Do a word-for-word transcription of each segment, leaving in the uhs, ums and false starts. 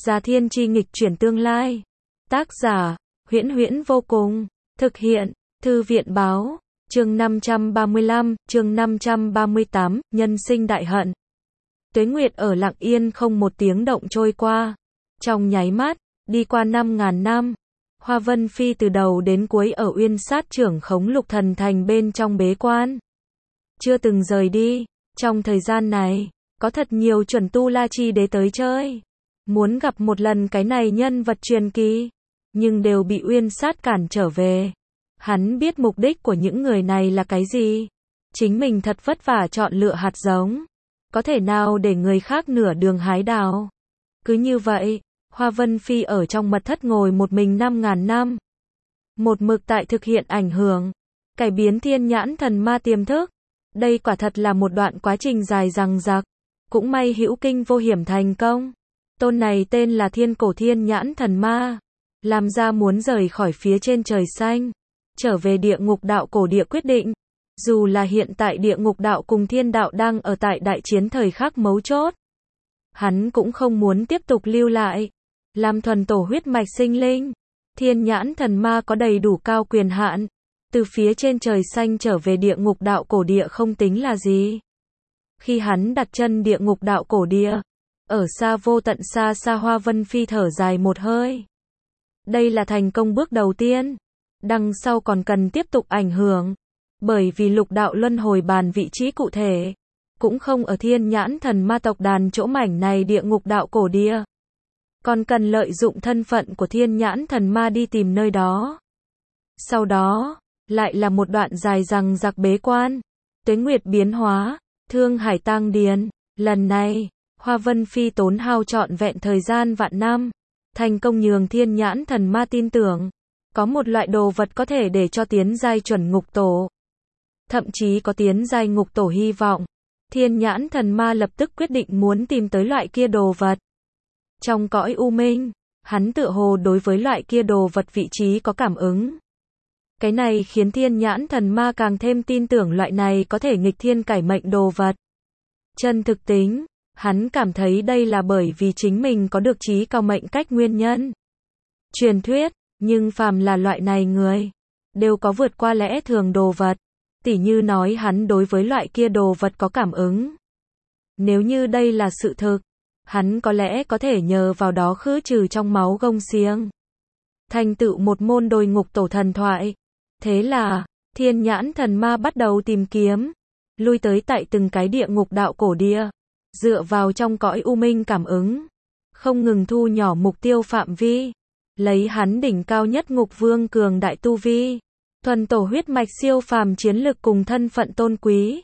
Gia thiên chi nghịch chuyển tương lai. Tác giả, Huyễn Huyễn vô cùng. Thực hiện, Thư viện báo. Chương năm trăm ba mươi lăm, chương năm trăm ba mươi tám, nhân sinh đại hận. Tuế nguyệt ở lặng yên không một tiếng động trôi qua. Trong nháy mắt, đi qua năm ngàn năm. Hoa Vân Phi từ đầu đến cuối ở Uyên Sát trưởng khống Lục Thần Thành bên trong bế quan. Chưa từng rời đi. Trong thời gian này, có thật nhiều chuẩn tu La Chi đế tới chơi. Muốn gặp một lần cái này nhân vật truyền kỳ. Nhưng đều bị Uyên Sát cản trở về. Hắn biết mục đích của những người này là cái gì. Chính mình thật vất vả chọn lựa hạt giống. Có thể nào để người khác nửa đường hái đào. Cứ như vậy, Hoa Vân Phi ở trong mật thất ngồi một mình năm ngàn năm. Một mực tại thực hiện ảnh hưởng. Cải biến thiên nhãn thần ma tiềm thức. Đây quả thật là một đoạn quá trình dài dằng dặc. Cũng may hữu kinh vô hiểm thành công. Tôn này tên là Thiên Cổ Thiên Nhãn Thần Ma. Làm ra muốn rời khỏi phía trên trời xanh. Trở về địa ngục đạo cổ địa quyết định. Dù là hiện tại địa ngục đạo cùng thiên đạo đang ở tại đại chiến thời khắc mấu chốt. Hắn cũng không muốn tiếp tục lưu lại. Làm thuần tổ huyết mạch sinh linh. Thiên nhãn thần ma có đầy đủ cao quyền hạn. Từ phía trên trời xanh trở về địa ngục đạo cổ địa không tính là gì. Khi hắn đặt chân địa ngục đạo cổ địa. Ở xa vô tận xa xa Hoa Vân Phi thở dài một hơi. Đây là thành công bước đầu tiên. Đằng sau còn cần tiếp tục ảnh hưởng. Bởi vì lục đạo luân hồi bàn vị trí cụ thể. Cũng không ở thiên nhãn thần ma tộc đàn chỗ mảnh này địa ngục đạo cổ địa. Còn cần lợi dụng thân phận của thiên nhãn thần ma đi tìm nơi đó. Sau đó, lại là một đoạn dài dằng dặc bế quan. Tuế nguyệt biến hóa, Thương Hải tang điền. Lần này, Hoa Vân Phi tốn hao trọn vẹn thời gian vạn năm. Thành công nhường thiên nhãn thần ma tin tưởng. Có một loại đồ vật có thể để cho tiến giai chuẩn ngục tổ. Thậm chí có tiến giai ngục tổ hy vọng. Thiên nhãn thần ma lập tức quyết định muốn tìm tới loại kia đồ vật. Trong cõi u minh, hắn tựa hồ đối với loại kia đồ vật vị trí có cảm ứng. Cái này khiến thiên nhãn thần ma càng thêm tin tưởng loại này có thể nghịch thiên cải mệnh đồ vật. Chân thực tính, hắn cảm thấy đây là bởi vì chính mình có được trí cao mệnh cách nguyên nhân. Truyền thuyết, nhưng phàm là loại này người, đều có vượt qua lẽ thường đồ vật. Tỉ như nói hắn đối với loại kia đồ vật có cảm ứng. Nếu như đây là sự thực, hắn có lẽ có thể nhờ vào đó khứ trừ trong máu gông xiềng. Thành tựu một môn đồi ngục tổ thần thoại. Thế là, thiên nhãn thần ma bắt đầu tìm kiếm. Lui tới tại từng cái địa ngục đạo cổ địa. Dựa vào trong cõi u minh cảm ứng. Không ngừng thu nhỏ mục tiêu phạm vi. Lấy hắn đỉnh cao nhất ngục vương cường đại tu vi. Thuần tổ huyết mạch siêu phàm chiến lực cùng thân phận tôn quý.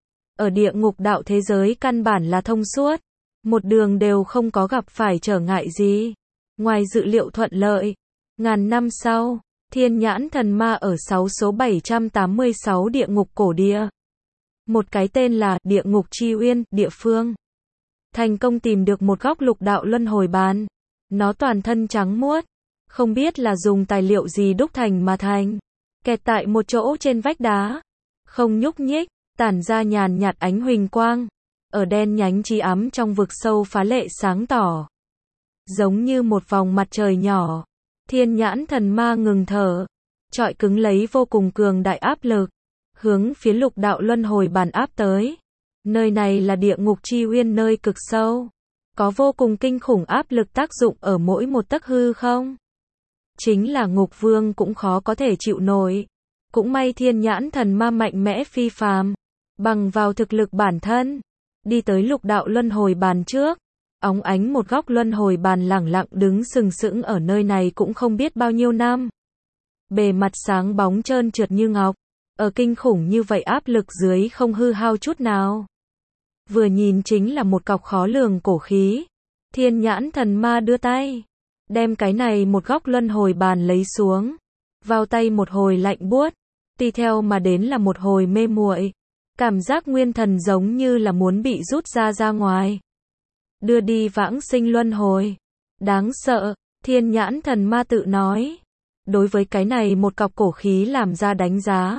Ở địa ngục đạo thế giới căn bản là thông suốt. Một đường đều không có gặp phải trở ngại gì. Ngoài dự liệu thuận lợi. Ngàn năm sau, thiên nhãn thần ma ở sáu số bảy trăm tám mươi sáu địa ngục cổ địa. Một cái tên là địa ngục chi uyên, địa phương. Thành công tìm được một góc lục đạo luân hồi bàn. Nó toàn thân trắng muốt. Không biết là dùng tài liệu gì đúc thành mà thành. Kẹt tại một chỗ trên vách đá. Không nhúc nhích, tản ra nhàn nhạt ánh huỳnh quang. Ở đen nhánh chi ám trong vực sâu phá lệ sáng tỏ. Giống như một vòng mặt trời nhỏ. Thiên nhãn thần ma ngừng thở. Trọi cứng lấy vô cùng cường đại áp lực. Hướng phía lục đạo luân hồi bàn áp tới. Nơi này là địa ngục chi uyên nơi cực sâu. Có vô cùng kinh khủng áp lực tác dụng ở mỗi một tấc hư không. Chính là ngục vương cũng khó có thể chịu nổi. Cũng may thiên nhãn thần ma mạnh mẽ phi phàm. Bằng vào thực lực bản thân. Đi tới lục đạo luân hồi bàn trước. Óng ánh một góc luân hồi bàn lẳng lặng đứng sừng sững ở nơi này cũng không biết bao nhiêu năm. Bề mặt sáng bóng trơn trượt như ngọc. Ở kinh khủng như vậy áp lực dưới không hư hao chút nào. Vừa nhìn chính là một cọc khó lường cổ khí. Thiên nhãn thần ma đưa tay. Đem cái này một góc luân hồi bàn lấy xuống. Vào tay một hồi lạnh buốt. Tùy theo mà đến là một hồi mê muội. Cảm giác nguyên thần giống như là muốn bị rút ra ra ngoài. Đưa đi vãng sinh luân hồi. Đáng sợ, thiên nhãn thần ma tự nói. Đối với cái này một cọc cổ khí làm ra đánh giá.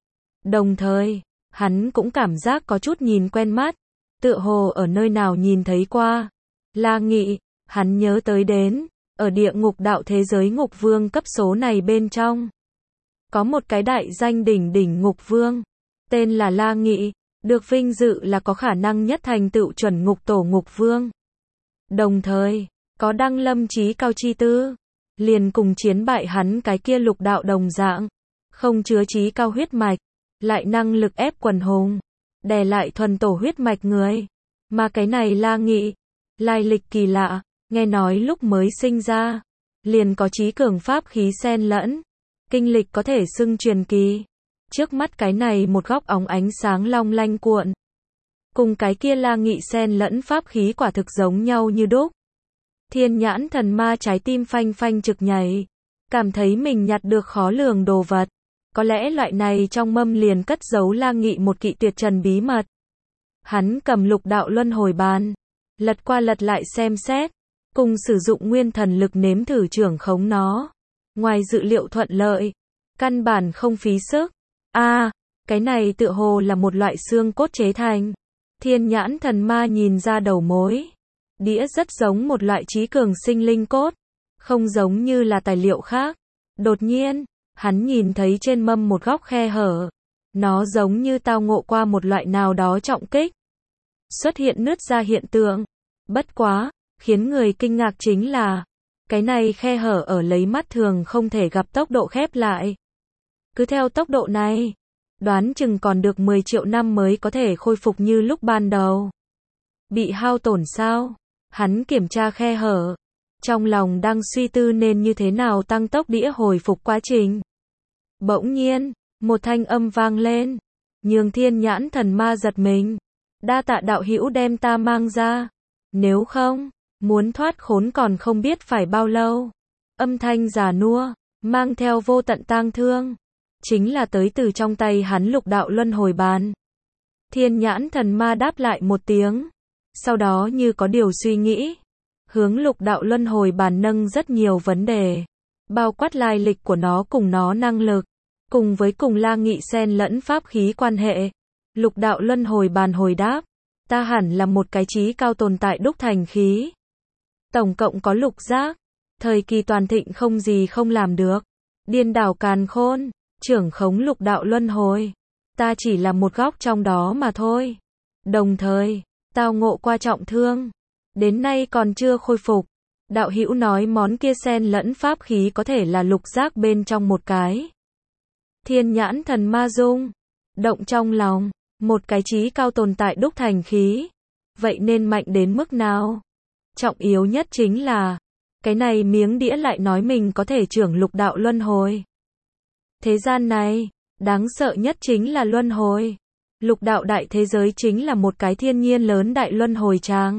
Đồng thời, hắn cũng cảm giác có chút nhìn quen mắt. Tựa hồ ở nơi nào nhìn thấy qua. La Nghị, Hắn nhớ tới đến, ở địa ngục đạo thế giới ngục vương cấp số này bên trong. Có một cái đại danh đỉnh đỉnh ngục vương, tên là La Nghị, được vinh dự là có khả năng nhất thành tựu chuẩn ngục tổ ngục vương. Đồng thời, có đăng lâm chí cao chi tư, liền cùng chiến bại hắn cái kia lục đạo đồng dạng, không chứa chí cao huyết mạch, lại năng lực ép quần hùng, đè lại thuần tổ huyết mạch người. Mà cái này La Nghị, lai lịch kỳ lạ, nghe nói lúc mới sinh ra, liền có chí cường pháp khí xen lẫn, kinh lịch có thể xưng truyền kỳ. Trước mắt cái này một góc óng ánh sáng long lanh cuộn, cùng cái kia La Nghị xen lẫn pháp khí quả thực giống nhau như đúc. Thiên nhãn thần ma trái tim phanh phanh trực nhảy, cảm thấy mình nhặt được khó lường đồ vật. Có lẽ loại này trong mâm liền cất giấu La Nghị một kỵ tuyệt trần bí mật. Hắn cầm lục đạo luân hồi bàn, lật qua lật lại xem xét, cùng sử dụng nguyên thần lực nếm thử trưởng khống nó. Ngoài dự liệu thuận lợi, căn bản không phí sức. A, à, cái này tựa hồ là một loại xương cốt chế thành. Thiên nhãn thần ma nhìn ra đầu mối. Đĩa rất giống một loại trí cường sinh linh cốt, không giống như là tài liệu khác. Đột nhiên, hắn nhìn thấy trên mâm một góc khe hở. Nó giống như tao ngộ qua một loại nào đó trọng kích. Xuất hiện nứt ra hiện tượng. Bất quá, khiến người kinh ngạc chính là, cái này khe hở ở lấy mắt thường không thể gặp tốc độ khép lại. Cứ theo tốc độ này, đoán chừng còn được mười triệu năm mới có thể khôi phục như lúc ban đầu. Bị hao tổn sao? Hắn kiểm tra khe hở, trong lòng đang suy tư nên như thế nào tăng tốc đĩa hồi phục quá trình. Bỗng nhiên, một thanh âm vang lên, nhường thiên nhãn thần ma giật mình. Đa tạ đạo hữu đem ta mang ra, nếu không, muốn thoát khốn còn không biết phải bao lâu. Âm thanh già nua, mang theo vô tận tang thương, chính là tới từ trong tay hắn lục đạo luân hồi bàn. Thiên nhãn thần ma đáp lại một tiếng, sau đó như có điều suy nghĩ, hướng lục đạo luân hồi bàn nâng rất nhiều vấn đề, bao quát lai lịch của nó cùng nó năng lực, cùng với cùng La Nghị xen lẫn pháp khí quan hệ. Lục đạo luân hồi bàn hồi đáp, ta hẳn là một cái chí cao tồn tại đúc thành khí. Tổng cộng có lục giác, thời kỳ toàn thịnh không gì không làm được, điên đảo càn khôn, trưởng khống lục đạo luân hồi. Ta chỉ là một góc trong đó mà thôi. Đồng thời, tao ngộ qua trọng thương, đến nay còn chưa khôi phục. Đạo hữu nói món kia xen lẫn pháp khí có thể là lục giác bên trong một cái. Thiên nhãn thần ma rung động trong lòng, một cái chí cao tồn tại đúc thành khí, vậy nên mạnh đến mức nào? Trọng yếu nhất chính là, cái này miếng đĩa lại nói mình có thể trưởng lục đạo luân hồi. Thế gian này, đáng sợ nhất chính là luân hồi. Lục đạo đại thế giới chính là một cái thiên nhiên lớn đại luân hồi tràng.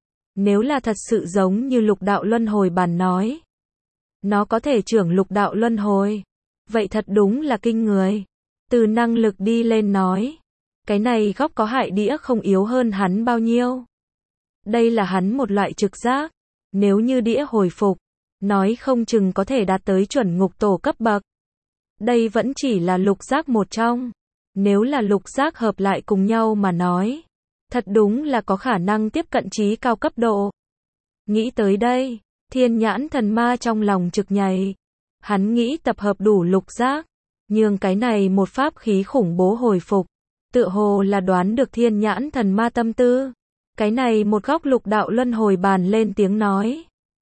Nếu là thật sự giống như lục đạo luân hồi bàn nói, nó có thể trưởng lục đạo luân hồi, vậy thật đúng là kinh người. Từ năng lực đi lên nói, cái này góc có hại đĩa không yếu hơn hắn bao nhiêu. Đây là hắn một loại trực giác, nếu như đĩa hồi phục, nói không chừng có thể đạt tới chuẩn ngục tổ cấp bậc. Đây vẫn chỉ là lục giác một trong, nếu là lục giác hợp lại cùng nhau mà nói, thật đúng là có khả năng tiếp cận chí cao cấp độ. Nghĩ tới đây, thiên nhãn thần ma trong lòng trực nhảy. Hắn nghĩ tập hợp đủ lục giác, nhường cái này một pháp khí khủng bố hồi phục. Tựa hồ là đoán được thiên nhãn thần ma tâm tư. Cái này một góc lục đạo luân hồi bàn lên tiếng nói.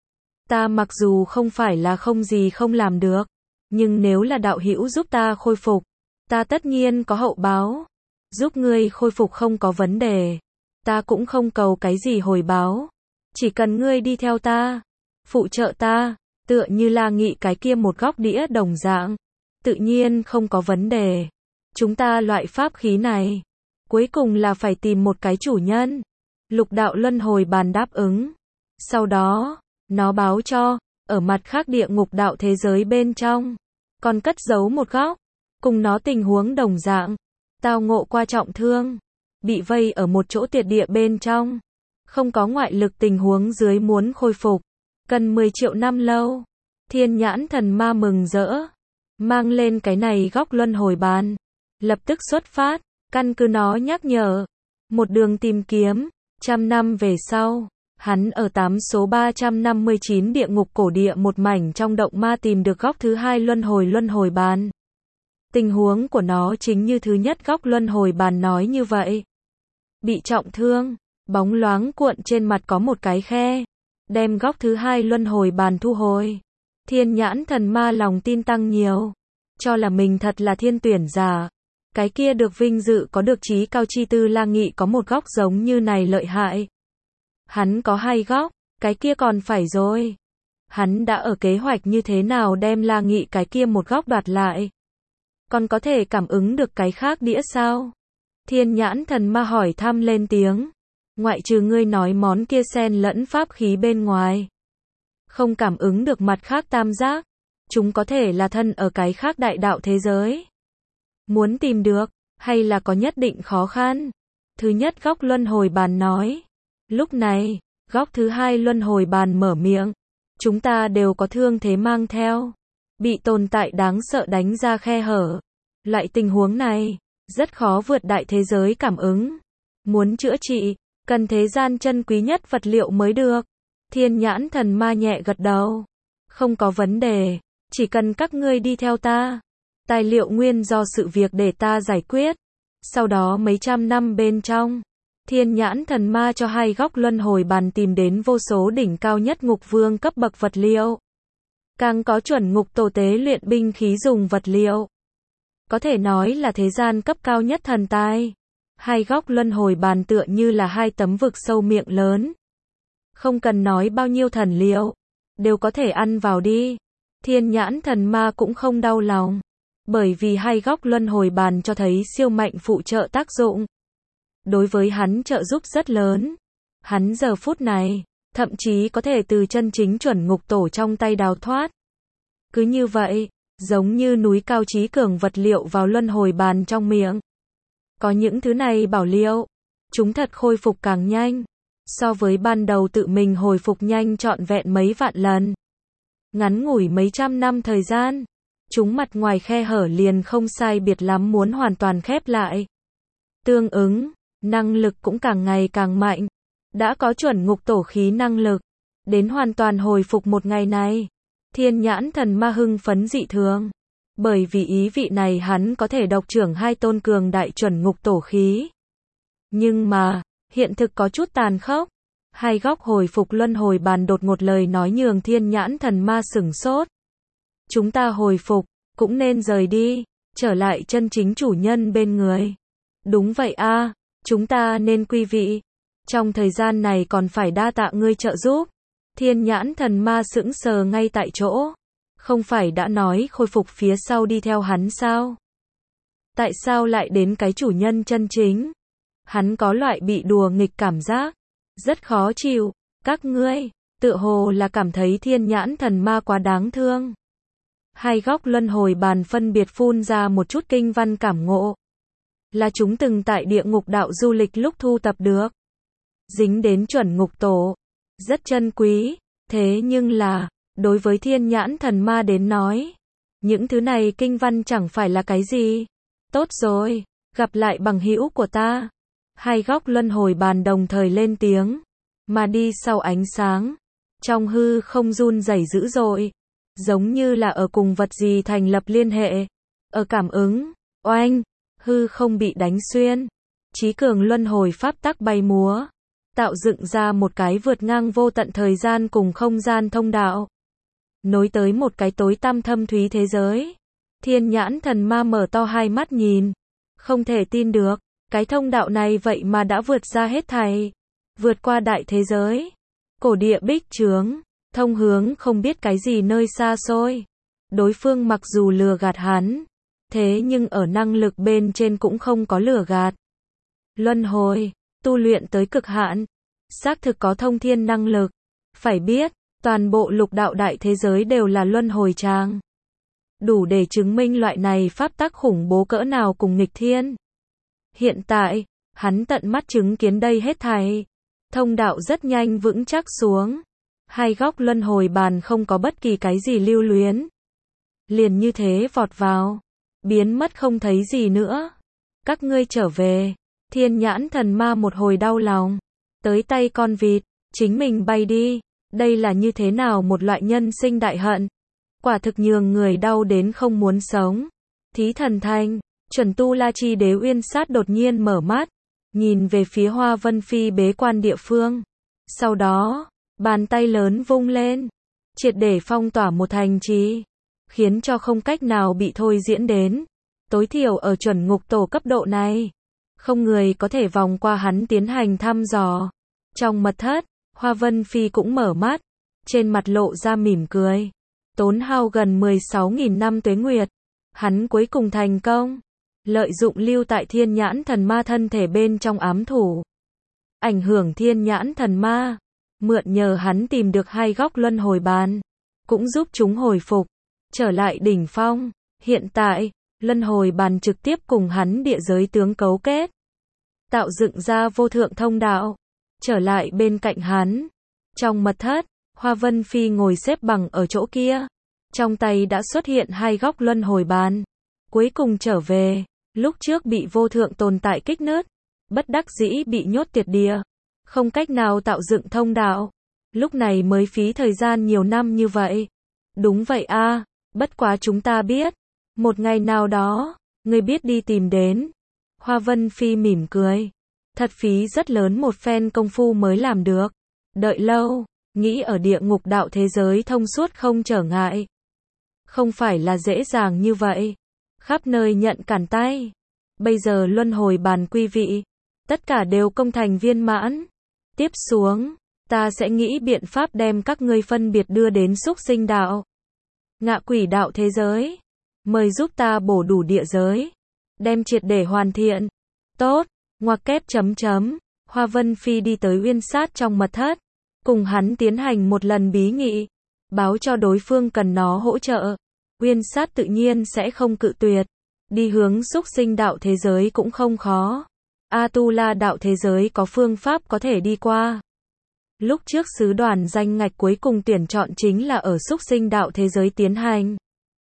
Ta mặc dù không phải là không gì không làm được, nhưng nếu là đạo hữu giúp ta khôi phục, ta tất nhiên có hậu báo. Giúp ngươi khôi phục không có vấn đề, ta cũng không cầu cái gì hồi báo. Chỉ cần ngươi đi theo ta, phụ trợ ta, tựa như La Nghị cái kia một góc đĩa đồng dạng, tự nhiên không có vấn đề. Chúng ta loại pháp khí này, cuối cùng là phải tìm một cái chủ nhân. Lục đạo luân hồi bàn đáp ứng. Sau đó, nó báo cho, ở mặt khác địa ngục đạo thế giới bên trong, còn cất giấu một góc, cùng nó tình huống đồng dạng, tao ngộ qua trọng thương, bị vây ở một chỗ tuyệt địa bên trong, không có ngoại lực tình huống dưới muốn khôi phục, cần mười triệu năm lâu. Thiên nhãn thần ma mừng rỡ, mang lên cái này góc luân hồi bàn, lập tức xuất phát, căn cứ nó nhắc nhở, một đường tìm kiếm, trăm năm về sau, Hắn ở tám số ba trăm năm mươi chín địa ngục cổ địa một mảnh trong động ma tìm được góc thứ hai luân hồi luân hồi bàn. Tình huống của nó chính như thứ nhất góc luân hồi bàn nói như vậy. Bị trọng thương, bóng loáng cuộn trên mặt có một cái khe. Đem góc thứ hai luân hồi bàn thu hồi. Thiên nhãn thần ma lòng tin tăng nhiều. Cho là mình thật là thiên tuyển giả. Cái kia được vinh dự có được trí cao chi tư La Nghị có một góc giống như này lợi hại. Hắn có hai góc, cái kia còn phải rồi. Hắn đã ở kế hoạch như thế nào đem La Nghị cái kia một góc đoạt lại. Còn có thể cảm ứng được cái khác đĩa sao? Thiên nhãn thần ma hỏi thăm lên tiếng. Ngoại trừ ngươi nói món kia xen lẫn pháp khí bên ngoài. Không cảm ứng được mặt khác tam giác. Chúng có thể là thân ở cái khác đại đạo thế giới. Muốn tìm được, hay là có nhất định khó khăn. Thứ nhất góc luân hồi bàn nói. Lúc này, góc thứ hai luân hồi bàn mở miệng. Chúng ta đều có thương thế mang theo. Bị tồn tại đáng sợ đánh ra khe hở. Loại tình huống này, rất khó vượt đại thế giới cảm ứng. Muốn chữa trị, cần thế gian chân quý nhất vật liệu mới được. Thiên nhãn thần ma nhẹ gật đầu. Không có vấn đề, chỉ cần các ngươi đi theo ta. Tài liệu nguyên do sự việc để ta giải quyết. Sau đó mấy trăm năm bên trong, thiên nhãn thần ma cho hai góc luân hồi bàn tìm đến vô số đỉnh cao nhất ngục vương cấp bậc vật liệu. Càng có chuẩn ngục tổ tế luyện binh khí dùng vật liệu. Có thể nói là thế gian cấp cao nhất thần tài. Hai góc luân hồi bàn tựa như là hai tấm vực sâu miệng lớn. Không cần nói bao nhiêu thần liệu, đều có thể ăn vào đi. Thiên nhãn thần ma cũng không đau lòng. Bởi vì hai góc luân hồi bàn cho thấy siêu mạnh phụ trợ tác dụng. Đối với hắn trợ giúp rất lớn. Hắn giờ phút này, thậm chí có thể từ chân chính chuẩn ngục tổ trong tay đào thoát. Cứ như vậy, giống như núi cao trí cường vật liệu vào luân hồi bàn trong miệng. Có những thứ này bảo liệu, chúng thật khôi phục càng nhanh. So với ban đầu tự mình hồi phục nhanh trọn vẹn mấy vạn lần. Ngắn ngủi mấy trăm năm thời gian. Chúng mặt ngoài khe hở liền không sai biệt lắm muốn hoàn toàn khép lại. Tương ứng, năng lực cũng càng ngày càng mạnh. Đã có chuẩn ngục tổ khí năng lực. Đến hoàn toàn hồi phục một ngày này. Thiên nhãn thần ma hưng phấn dị thường. Bởi vì ý vị này hắn có thể độc trưởng hai tôn cường đại chuẩn ngục tổ khí. Nhưng mà, hiện thực có chút tàn khốc. Hai góc hồi phục luân hồi bàn đột ngột lời nói nhường thiên nhãn thần ma sửng sốt. Chúng ta hồi phục, cũng nên rời đi, trở lại chân chính chủ nhân bên người. Đúng vậy a, chúng ta nên quy vị. Trong thời gian này còn phải đa tạ ngươi trợ giúp. Thiên nhãn thần ma sững sờ ngay tại chỗ. Không phải đã nói khôi phục phía sau đi theo hắn sao? Tại sao lại đến cái chủ nhân chân chính? Hắn có loại bị đùa nghịch cảm giác. Rất khó chịu. Các ngươi, tựa hồ là cảm thấy thiên nhãn thần ma quá đáng thương. Hai góc luân hồi bàn phân biệt phun ra một chút kinh văn cảm ngộ. Là chúng từng tại địa ngục đạo du lịch lúc thu tập được. Dính đến chuẩn ngục tổ. Rất chân quý. Thế nhưng là, đối với thiên nhãn thần ma đến nói, những thứ này kinh văn chẳng phải là cái gì. Tốt rồi, gặp lại bằng hữu của ta. Hai góc luân hồi bàn đồng thời lên tiếng. Mà đi sau ánh sáng. Trong hư không run rẩy dữ dội. Giống như là ở cùng vật gì thành lập liên hệ. Ở cảm ứng, oanh, hư không bị đánh xuyên. Chí cường luân hồi pháp tắc bay múa. Tạo dựng ra một cái vượt ngang vô tận thời gian cùng không gian thông đạo. Nối tới một cái tối tăm thâm thúy thế giới. Thiên nhãn thần ma mở to hai mắt nhìn. Không thể tin được, cái thông đạo này vậy mà đã vượt ra hết thảy. Vượt qua đại thế giới. Cổ địa bích trướng. Thông hướng không biết cái gì nơi xa xôi. Đối phương mặc dù lừa gạt hắn. Thế nhưng ở năng lực bên trên cũng không có lừa gạt. Luân hồi, tu luyện tới cực hạn. Xác thực có thông thiên năng lực. Phải biết, toàn bộ lục đạo đại thế giới đều là luân hồi tràng. Đủ để chứng minh loại này pháp tắc khủng bố cỡ nào cùng nghịch thiên. Hiện tại, hắn tận mắt chứng kiến đây hết thảy. Thông đạo rất nhanh vững chắc xuống. Hai góc luân hồi bàn không có bất kỳ cái gì lưu luyến. Liền như thế vọt vào. Biến mất không thấy gì nữa. Các ngươi trở về. Thiên nhãn thần ma một hồi đau lòng. Tới tay con vịt. chính mình bay đi. Đây là như thế nào một loại nhân sinh đại hận? Quả thực nhường người đau đến không muốn sống. Thí thần thanh, chuẩn tu la chi đế Uyên Sát đột nhiên mở mắt, nhìn về phía Hoa Vân Phi bế quan địa phương. Sau đó, bàn tay lớn vung lên, triệt để phong tỏa một thành trì, khiến cho không cách nào bị thôi diễn đến. Tối thiểu ở chuẩn ngục tổ cấp độ này, không người có thể vòng qua hắn tiến hành thăm dò. Trong mật thất, Hoa Vân Phi cũng mở mắt, trên mặt lộ ra mỉm cười. Tốn hao gần mười sáu nghìn năm tuế nguyệt, hắn cuối cùng thành công, lợi dụng lưu tại thiên nhãn thần ma thân thể bên trong ám thủ, ảnh hưởng thiên nhãn thần ma, mượn nhờ hắn tìm được hai góc luân hồi bàn, cũng giúp chúng hồi phục, trở lại đỉnh phong. Hiện tại, luân hồi bàn trực tiếp cùng hắn địa giới tướng cấu kết, tạo dựng ra vô thượng thông đạo, trở lại bên cạnh hắn. Trong mật thất, Hoa Vân Phi ngồi xếp bằng ở chỗ kia, trong tay đã xuất hiện hai góc luân hồi bàn, cuối cùng trở về, lúc trước bị vô thượng tồn tại kích nứt, bất đắc dĩ bị nhốt tiệt địa, không cách nào tạo dựng thông đạo, lúc này mới phí thời gian nhiều năm như vậy. Đúng vậy a, bất quá chúng ta biết, một ngày nào đó, ngươi biết đi tìm đến. Hoa Vân Phi mỉm cười, thật phí rất lớn một phen công phu mới làm được, đợi lâu, nghĩ ở địa ngục đạo thế giới thông suốt không trở ngại. Không phải là dễ dàng như vậy, khắp nơi nhận cản tay. Bây giờ luân hồi bàn quý vị, tất cả đều công thành viên mãn. Tiếp xuống, ta sẽ nghĩ biện pháp đem các ngươi phân biệt đưa đến súc sinh đạo, ngạ quỷ đạo thế giới. Mời giúp ta bổ đủ địa giới, đem triệt để hoàn thiện. Tốt, ngoặc kép chấm chấm. Hoa Vân Phi đi tới Uyên Sát trong mật thất, cùng hắn tiến hành một lần bí nghị, báo cho đối phương cần nó hỗ trợ. Uyên Sát tự nhiên sẽ không cự tuyệt, đi hướng súc sinh đạo thế giới cũng không khó. Atula đạo thế giới có phương pháp có thể đi qua. Lúc trước sứ đoàn danh ngạch cuối cùng tuyển chọn chính là ở súc sinh đạo thế giới tiến hành.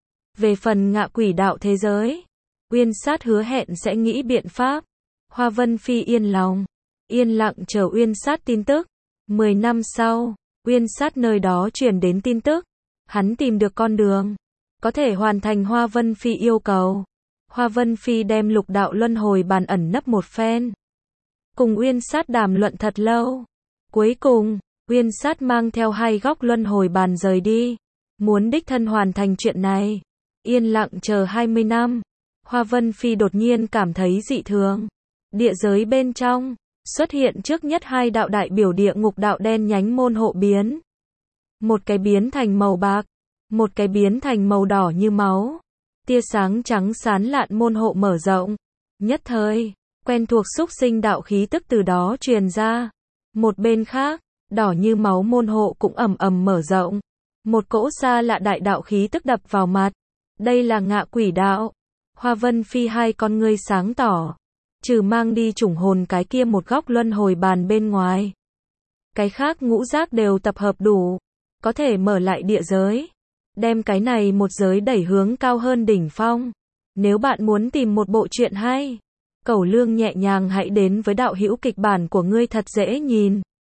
Về phần ngạ quỷ đạo thế giới, Uyên Sát hứa hẹn sẽ nghĩ biện pháp. Hoa Vân Phi yên lòng, yên lặng chờ Uyên Sát tin tức. Mười năm sau, Uyên Sát nơi đó truyền đến tin tức, hắn tìm được con đường, có thể hoàn thành Hoa Vân Phi yêu cầu. Hoa Vân Phi đem lục đạo luân hồi bàn ẩn nấp một phen, cùng Uyên Sát đàm luận thật lâu. Cuối cùng, Uyên Sát mang theo hai góc luân hồi bàn rời đi, muốn đích thân hoàn thành chuyện này. Yên lặng chờ hai mươi năm, Hoa Vân Phi đột nhiên cảm thấy dị thường. Địa giới bên trong, xuất hiện trước nhất hai đạo đại biểu địa ngục đạo đen nhánh môn hộ biến. Một cái biến thành màu bạc, một cái biến thành màu đỏ như máu. Tia sáng trắng sán lạn môn hộ mở rộng. Nhất thời, quen thuộc súc sinh đạo khí tức từ đó truyền ra. Một bên khác, đỏ như máu môn hộ cũng ầm ầm mở rộng. Một cỗ xa lạ đại đạo khí tức đập vào mặt. Đây là ngạ quỷ đạo. Hoa Vân Phi hai con ngươi sáng tỏ. Trừ mang đi chủng hồn cái kia một góc luân hồi bàn bên ngoài, cái khác ngũ giác đều tập hợp đủ, có thể mở lại địa giới, đem cái này một giới đẩy hướng cao hơn đỉnh phong. Nếu bạn muốn tìm một bộ truyện hay, Cẩu Lương nhẹ nhàng hãy đến với đạo hữu kịch bản của ngươi thật dễ nhìn.